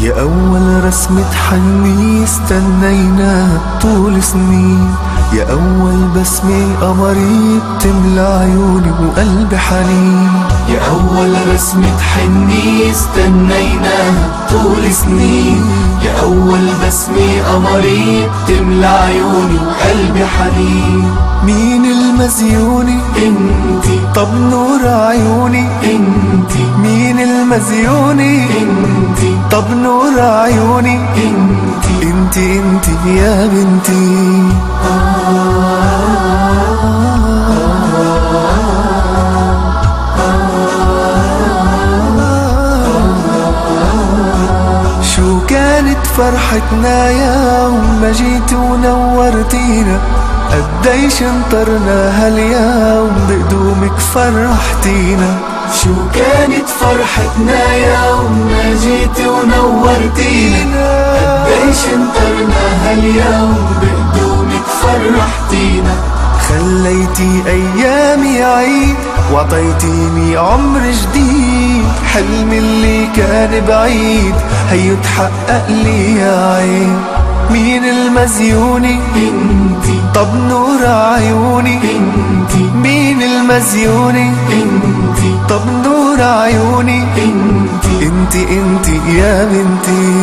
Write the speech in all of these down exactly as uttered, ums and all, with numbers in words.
يا أول رسمة حني استنيناها طول سنين، يا أول بسمة قمري بتملى عيوني وقلبي حنين. يا أول رسمة حني استنيناها طول سنين، يا أول بسمة قمري بتملى عيوني وقلبي حنين. مين المزيوني؟ انتي. طب نور عيوني؟ انتي. مين المزيوني؟ انتي. طب نور عيوني؟ انتي. انتي انتي يا بنتي. شو كانت فرحتنا يوم ما جيت ونورتينا، قديش انطرنا هاليوم بقدومك فرحتينا. شو كانت فرحتنا يوم ما جيت ونورتينا، قديش انطرنا هاليوم بقدومك فرحتينا. خليتي ايامي عيد وعطيتيني عمر جديد، حلمي اللي كان بعيد هيو تحقق لي يا عين. مين المزيوني؟ انتي. طب نور عيوني؟ انتي. مين المزيوني؟ انتي. طب نور عيوني؟ انتي. انتي انتي يا بنتي.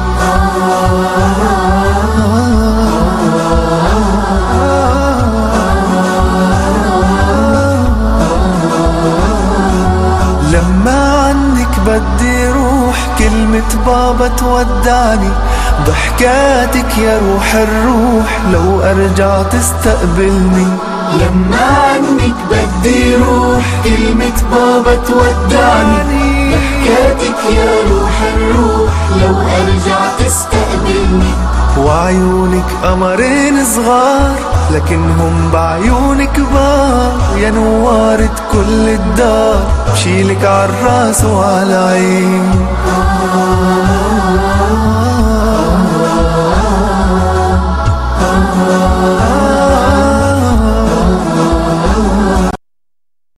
لما عنك بدي روح كلمة بابا تودعني، ضحكاتك يا روح الروح لو أرجع تستقبلني. لما عنك بدي روح كلمة بابا تودعني، ضحكاتك يا روح الروح لو أرجع تستقبلني. وعيونك قمرين صغار لكنهم بعيونك كبار، يا نوارة كل الدار بشيلك عالراس وعالعين.